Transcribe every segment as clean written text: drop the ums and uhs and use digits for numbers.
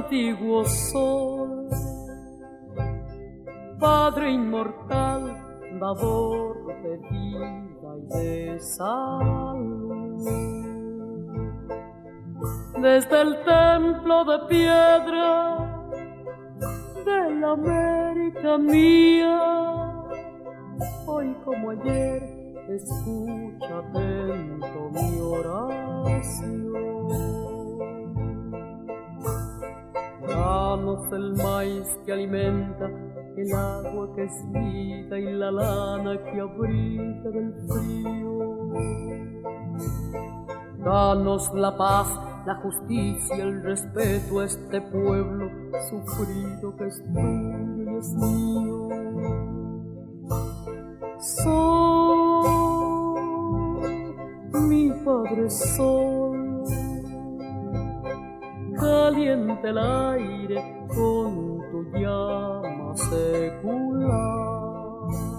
antiguo sol, Padre inmortal, dador de vida y de salud. Desde el templo de piedra de la América mía, hoy como ayer, escucha atento mi oración. Danos el maíz que alimenta, el agua que es vida y la lana que abriga del frío. Danos la paz, la justicia, el respeto a este pueblo sufrido que es tuyo y es mío. Sol, mi Padre Sol, caliente el aire con tu llama secular,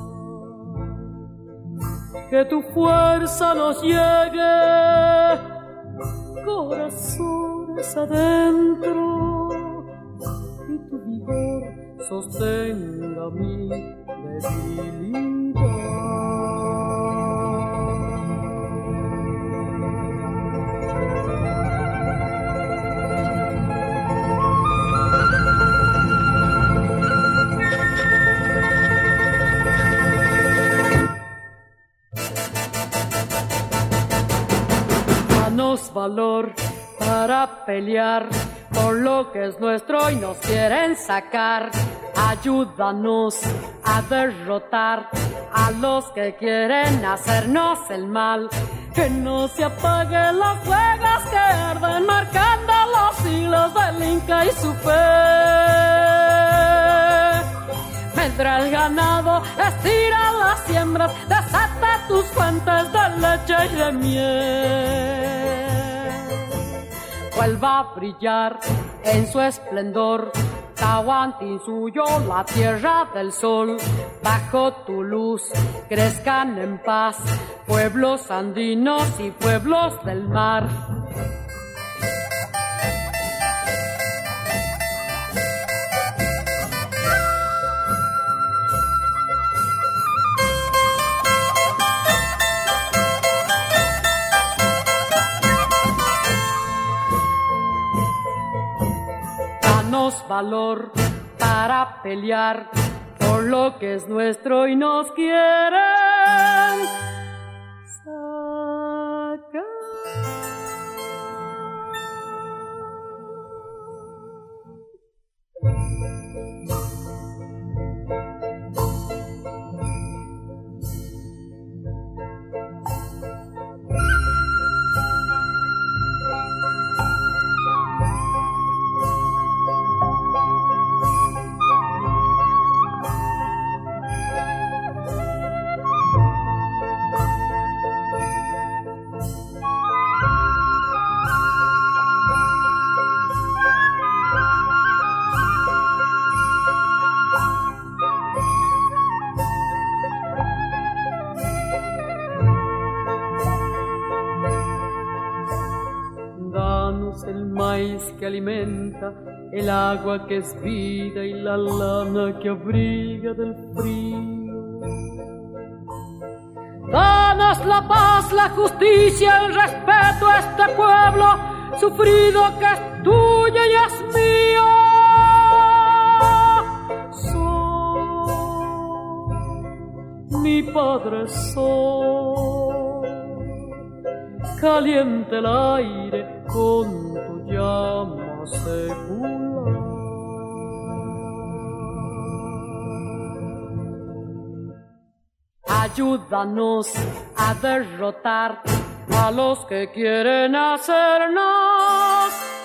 que tu fuerza nos llegue corazones adentro y tu vigor sostenga mi debilidad. Danos valor para pelear por lo que es nuestro y nos quieren sacar. Ayúdanos a derrotar a los que quieren hacernos el mal. Que no se apaguen las fuegas que arden marcando los siglos del Inca y su fe. Vendrá el ganado, estira las siembras, desata tus fuentes de leche y de miel. Vuelva a brillar en su esplendor Tahuantinsuyo, la tierra del sol. Bajo tu luz crezcan en paz pueblos andinos y pueblos del mar. Danos valor para pelear por lo que es nuestro y nos quieren sacar. El maíz que alimenta, el agua que es vida y la lana que abriga del frío. Danos la paz, la justicia, el respeto a este pueblo sufrido que es tuyo y es mío. Sol, mi Padre Sol, caliente el aire con tu llama secular. Ayúdanos a derrotar a los que quieren hacernos